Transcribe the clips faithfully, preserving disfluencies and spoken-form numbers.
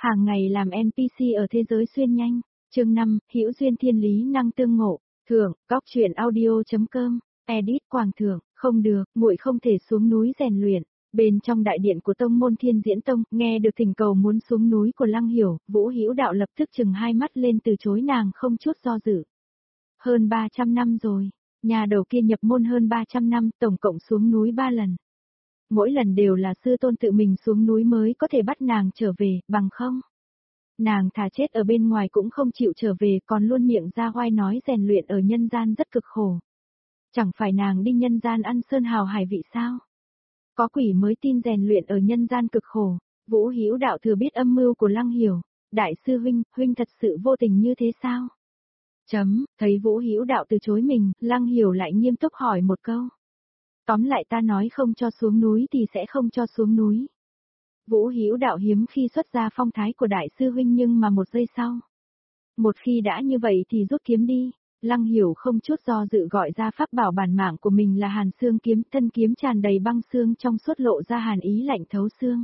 Hàng ngày làm en pê xê ở thế giới xuyên nhanh. Chương năm, hữu duyên thiên lý năng tương ngộ. Thưởng, cóc truyện audio chấm com. Edit Quảng Thưởng, không được, muội không thể xuống núi rèn luyện. Bên trong đại điện của tông môn Thiên Diễn Tông, nghe được thỉnh cầu muốn xuống núi của Lăng Hiểu, Vũ Hữu Đạo lập tức trừng hai mắt lên từ chối nàng không chút do dự. Hơn ba trăm năm rồi, nhà đầu kia nhập môn hơn ba trăm năm, tổng cộng xuống núi ba lần. Mỗi lần đều là sư tôn tự mình xuống núi mới có thể bắt nàng trở về, bằng không. Nàng thà chết ở bên ngoài cũng không chịu trở về, còn luôn miệng ra oai nói rèn luyện ở nhân gian rất cực khổ. Chẳng phải nàng đi nhân gian ăn sơn hào hải vị sao? Có quỷ mới tin rèn luyện ở nhân gian cực khổ. Vũ Hữu Đạo thừa biết âm mưu của Lăng Hiểu. Đại sư huynh, huynh thật sự vô tình như thế sao? Chấm, thấy Vũ Hữu Đạo từ chối mình, Lăng Hiểu lại nghiêm túc hỏi một câu. Tóm lại ta nói không cho xuống núi thì sẽ không cho xuống núi. Vũ Hữu Đạo hiếm khi xuất ra phong thái của đại sư huynh, nhưng mà một giây sau. Một khi đã như vậy thì rút kiếm đi. Lăng Hiểu không chút do dự gọi ra pháp bảo bản mạng của mình là Hàn Xương kiếm, thân kiếm tràn đầy băng xương trong suốt lộ ra hàn ý lạnh thấu xương.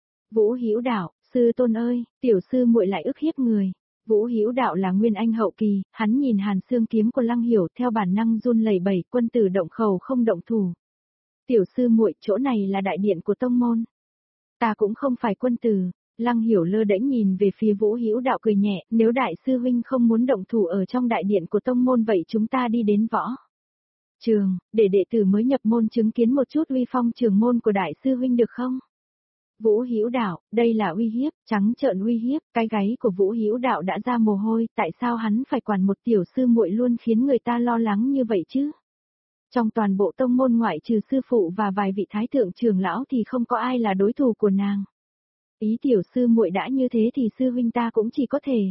Vũ Hữu Đạo, sư tôn ơi, tiểu sư muội lại ức hiếp người. Vũ Hữu Đạo là nguyên anh hậu kỳ, hắn nhìn Hàn Xương kiếm của Lăng Hiểu theo bản năng run lẩy bẩy, quân tử động khẩu không động thủ. Tiểu sư muội, chỗ này là đại điện của tông môn. Ta cũng không phải quân tử. Lăng Hiểu lơ đễnh nhìn về phía Vũ Hữu Đạo cười nhẹ, nếu đại sư huynh không muốn động thủ ở trong đại điện của tông môn vậy chúng ta đi đến võ trường, để đệ tử mới nhập môn chứng kiến một chút uy phong trường môn của đại sư huynh được không? Vũ Hữu Đạo, đây là uy hiếp, trắng trợn uy hiếp, cái gáy của Vũ Hữu Đạo đã ra mồ hôi, tại sao hắn phải quản một tiểu sư muội luôn khiến người ta lo lắng như vậy chứ? Trong toàn bộ tông môn ngoại trừ sư phụ và vài vị thái thượng trưởng lão thì không có ai là đối thủ của nàng. Ý tiểu sư muội đã như thế thì sư huynh ta cũng chỉ có thể.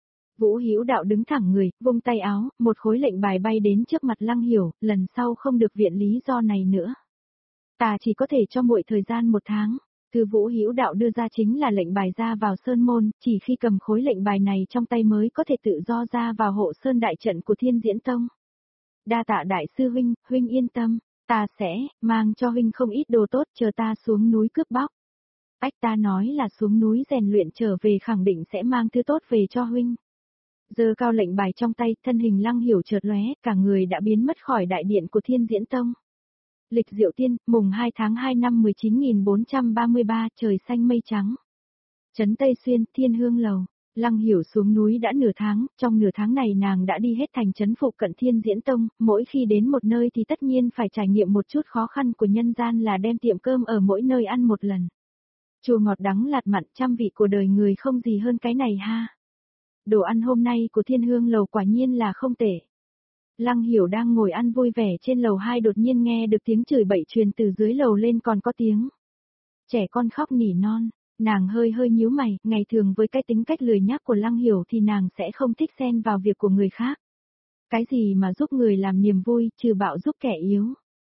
Vũ Hữu Đạo đứng thẳng người, vung tay áo, một khối lệnh bài bay đến trước mặt Lăng Hiểu, lần sau không được viện lý do này nữa. Ta chỉ có thể cho muội thời gian một tháng. Thư Vũ Hữu Đạo đưa ra chính là lệnh bài ra vào sơn môn, chỉ khi cầm khối lệnh bài này trong tay mới có thể tự do ra vào hộ sơn đại trận của Thiên Diễn Tông. Đa tạ đại sư huynh, huynh yên tâm, ta sẽ mang cho huynh không ít đồ tốt, chờ ta xuống núi cướp bóc. Ách, ta nói là xuống núi rèn luyện trở về khẳng định sẽ mang thứ tốt về cho huynh. Giơ cao lệnh bài trong tay, thân hình Lăng Hiểu chợt lóe, cả người đã biến mất khỏi đại điện của Thiên Diễn Tông. Lịch Diệu Tiên, mùng hai tháng hai năm mười chín nghìn bốn trăm ba mươi ba, trời xanh mây trắng. Trấn Tây Xuyên, Thiên Hương Lầu. Lăng Hiểu xuống núi đã nửa tháng, trong nửa tháng này nàng đã đi hết thành trấn phụ cận Thiên Diễn Tông, mỗi khi đến một nơi thì tất nhiên phải trải nghiệm một chút khó khăn của nhân gian là đem tiệm cơm ở mỗi nơi ăn một lần. Chua ngọt đắng lạt mặn, trăm vị của đời người không gì hơn cái này ha. Đồ ăn hôm nay của Thiên Hương Lầu quả nhiên là không tệ. Lăng Hiểu đang ngồi ăn vui vẻ trên lầu hai, đột nhiên nghe được tiếng chửi bậy truyền từ dưới lầu lên, còn có tiếng trẻ con khóc nỉ non. Nàng hơi hơi nhíu mày, ngày thường với cái tính cách lười nhác của Lăng Hiểu thì nàng sẽ không thích xen vào việc của người khác. Cái gì mà giúp người làm niềm vui, trừ bạo giúp kẻ yếu.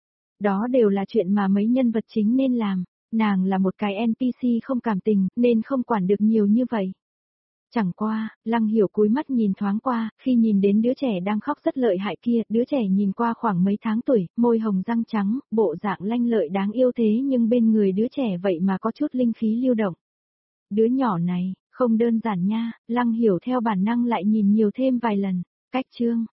Đó đều là chuyện mà mấy nhân vật chính nên làm. Nàng là một cái en pê xê không cảm tình, nên không quản được nhiều như vậy. Chẳng qua, Lăng Hiểu cúi mắt nhìn thoáng qua, khi nhìn đến đứa trẻ đang khóc rất lợi hại kia, đứa trẻ nhìn qua khoảng mấy tháng tuổi, môi hồng răng trắng, bộ dạng lanh lợi đáng yêu thế nhưng bên người đứa trẻ vậy mà có chút linh khí lưu động. Đứa nhỏ này, không đơn giản nha, Lăng Hiểu theo bản năng lại nhìn nhiều thêm vài lần. Cách chương,